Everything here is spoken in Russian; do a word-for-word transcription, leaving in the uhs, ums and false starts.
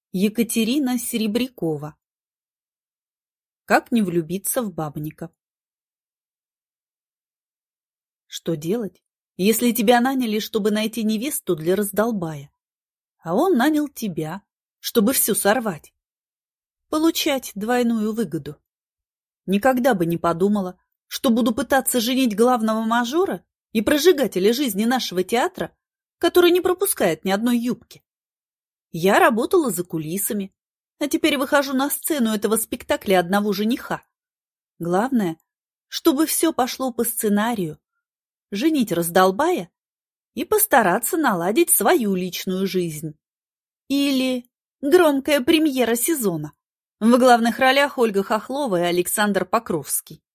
Екатерина Серебрякова. Как не влюбиться в бабника? Что делать, если тебя наняли, чтобы найти невесту для раздолбая, а он нанял тебя, чтобы все сорвать? Получать двойную выгоду. Никогда бы не подумала, что буду пытаться женить главного мажора и прожигателя жизни нашего театра, который не пропускает ни одной юбки. Я работала за кулисами, а теперь выхожу на сцену этого спектакля одного жениха. Главное, чтобы все пошло по сценарию, женить раздолбая и постараться наладить свою личную жизнь. Или громкая премьера сезона. В главных ролях Ольга Хохлова и Александр Покровский.